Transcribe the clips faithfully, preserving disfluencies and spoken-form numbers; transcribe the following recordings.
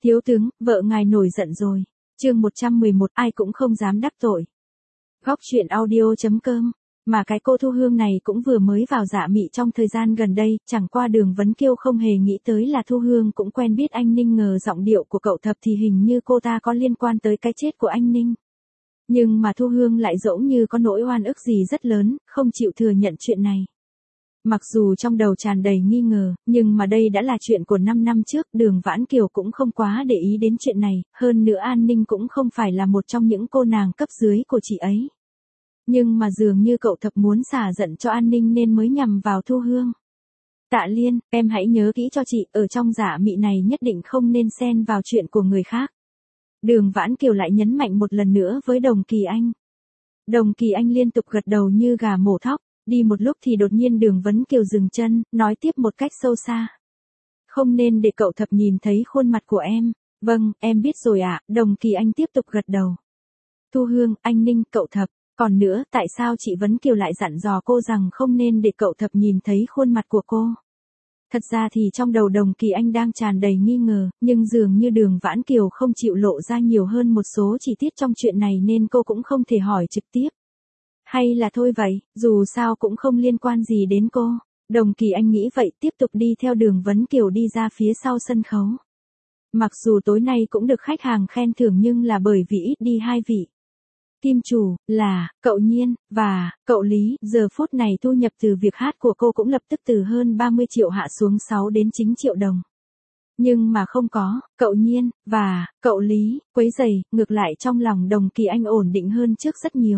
Thiếu tướng, vợ ngài nổi giận rồi. Chương một trăm mười một, ai cũng không dám đắc tội. Góc truyện audio chấm com. Mà cái cô Thu Hương này cũng vừa mới vào Dạ Mị trong thời gian gần đây, chẳng qua Đường Vấn Kiêu không hề nghĩ tới là Thu Hương cũng quen biết anh Ninh, ngờ giọng điệu của cậu Thập thì hình như cô ta có liên quan tới cái chết của anh Ninh. Nhưng mà Thu Hương lại dẫu như có nỗi oan ức gì rất lớn, không chịu thừa nhận chuyện này. Mặc dù trong đầu tràn đầy nghi ngờ, nhưng mà đây đã là chuyện của năm năm trước, Đường Vãn Kiều cũng không quá để ý đến chuyện này, hơn nữa An Ninh cũng không phải là một trong những cô nàng cấp dưới của chị ấy. Nhưng mà dường như cậu Thập muốn xả giận cho An Ninh nên mới nhằm vào Thu Hương. Tạ Liên, em hãy nhớ kỹ cho chị, ở trong Dạ Mị này nhất định không nên xen vào chuyện của người khác. Đường Vãn Kiều lại nhấn mạnh một lần nữa với Đồng Kỳ Anh. Đồng Kỳ Anh liên tục gật đầu như gà mổ thóc. Đi một lúc thì đột nhiên Đường Vấn Kiều dừng chân, nói tiếp một cách sâu xa. Không nên để cậu Thập nhìn thấy khuôn mặt của em. Vâng, em biết rồi ạ, à. Đồng Kỳ Anh tiếp tục gật đầu. Thu Hương, anh Ninh, cậu Thập. Còn nữa, tại sao chị Vấn Kiều lại dặn dò cô rằng không nên để cậu Thập nhìn thấy khuôn mặt của cô? Thật ra thì trong đầu Đồng Kỳ Anh đang tràn đầy nghi ngờ, nhưng dường như Đường Vãn Kiều không chịu lộ ra nhiều hơn một số chi tiết trong chuyện này nên cô cũng không thể hỏi trực tiếp. Hay là thôi vậy, dù sao cũng không liên quan gì đến cô. Đồng Kỳ Anh nghĩ vậy, tiếp tục đi theo Đường Vấn Kiều đi ra phía sau sân khấu. Mặc dù tối nay cũng được khách hàng khen thưởng nhưng là bởi vì ít đi hai vị. Kim chủ, là, cậu Nhiên, và, cậu Lý, giờ phút này thu nhập từ việc hát của cô cũng lập tức từ hơn ba mươi triệu hạ xuống sáu đến chín triệu đồng. Nhưng mà không có, cậu Nhiên, và, cậu Lý, quấy rầy, ngược lại trong lòng Đồng Kỳ Anh ổn định hơn trước rất nhiều.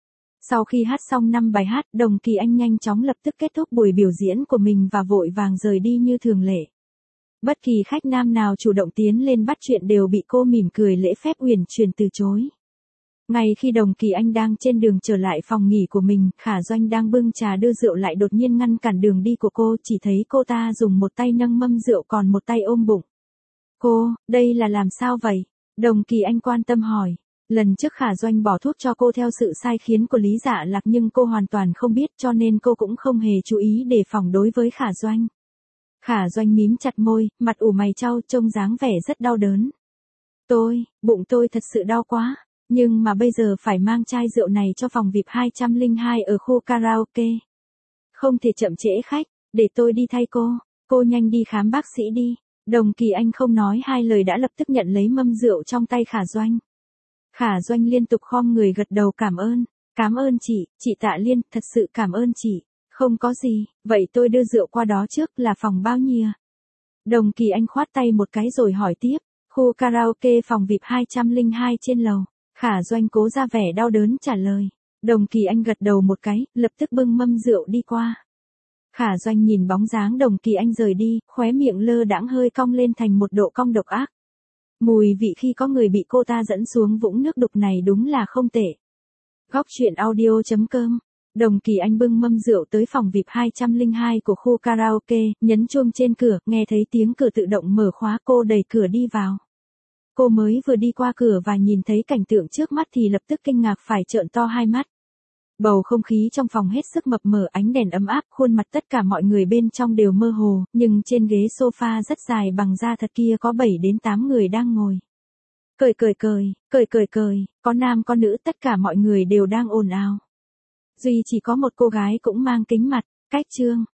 Sau khi hát xong năm bài hát, Đồng Kỳ Anh nhanh chóng lập tức kết thúc buổi biểu diễn của mình và vội vàng rời đi như thường lệ. Bất kỳ khách nam nào chủ động tiến lên bắt chuyện đều bị cô mỉm cười lễ phép uyển chuyển từ chối. Ngay khi Đồng Kỳ Anh đang trên đường trở lại phòng nghỉ của mình, Khả Doanh đang bưng trà đưa rượu lại đột nhiên ngăn cản đường đi của cô, chỉ thấy cô ta dùng một tay nâng mâm rượu còn một tay ôm bụng. Cô, đây là làm sao vậy? Đồng Kỳ Anh quan tâm hỏi. Lần trước Khả Doanh bỏ thuốc cho cô theo sự sai khiến của Lý Dạ Lạc nhưng cô hoàn toàn không biết cho nên cô cũng không hề chú ý đề phòng đối với Khả Doanh. Khả Doanh mím chặt môi, mặt ủ mày chau, trông dáng vẻ rất đau đớn. Tôi, bụng tôi thật sự đau quá, nhưng mà bây giờ phải mang chai rượu này cho phòng vi ai pi hai không hai ở khu karaoke. Không thể chậm trễ khách, để tôi đi thay cô, cô nhanh đi khám bác sĩ đi. Đồng Kỳ Anh không nói hai lời đã lập tức nhận lấy mâm rượu trong tay Khả Doanh. Khả Doanh liên tục khom người gật đầu cảm ơn, cảm ơn chị, chị Tạ Liên, thật sự cảm ơn chị, không có gì, vậy tôi đưa rượu qua đó trước, là phòng bao nhiêu? Đồng Kỳ Anh khoát tay một cái rồi hỏi tiếp, khu karaoke phòng vi ai pi hai không hai trên lầu. Khả Doanh cố ra vẻ đau đớn trả lời. Đồng Kỳ Anh gật đầu một cái, lập tức bưng mâm rượu đi qua. Khả Doanh nhìn bóng dáng Đồng Kỳ Anh rời đi, khóe miệng lơ đãng hơi cong lên thành một độ cong độc ác. Mùi vị khi có người bị cô ta dẫn xuống vũng nước đục này đúng là không tệ. Góc truyện audio chấm com. Đồng Kỳ Anh bưng mâm rượu tới phòng vi ai pi hai không hai của khu karaoke, nhấn chuông trên cửa, nghe thấy tiếng cửa tự động mở khóa, cô đẩy cửa đi vào. Cô mới vừa đi qua cửa và nhìn thấy cảnh tượng trước mắt thì lập tức kinh ngạc phải trợn to hai mắt. Bầu không khí trong phòng hết sức mập mờ, ánh đèn ấm áp, khuôn mặt tất cả mọi người bên trong đều mơ hồ, nhưng trên ghế sofa rất dài bằng da thật kia có bảy đến tám người đang ngồi. Cười cười cười, cười cười cười, có nam có nữ, tất cả mọi người đều đang ồn ào. Duy chỉ có một cô gái cũng mang kính mặt, cách trương,